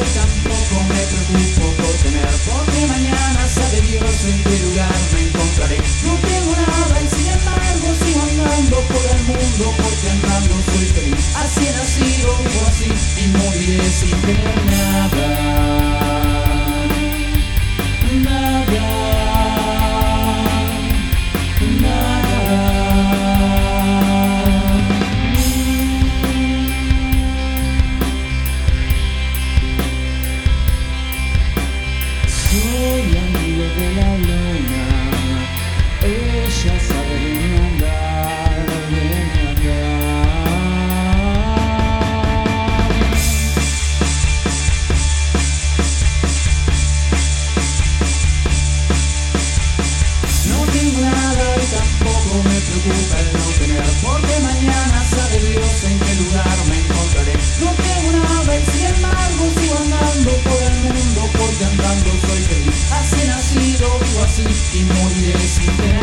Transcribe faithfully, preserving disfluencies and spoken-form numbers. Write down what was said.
y tampoco me preocupo por tener, porque mañana sabe Dios en qué lugar me encontraré. No tengo nada y sin embargo sigo andando por el mundo, porque andando soy feliz. Así he nacido, vivo así y moriré sin tener nada. Nada, nada. Soy amigo de la luna, ella sabe de mi andar, de mi andar. No tengo nada y tampoco me preocupa el no tener, porque mañana sabe Dios en qué lugar me encontraré. No tengo nada y sin embargo sigo andando por el mundo, porque andando soy feliz. Así he nacido, vivo así y moriré sin tener.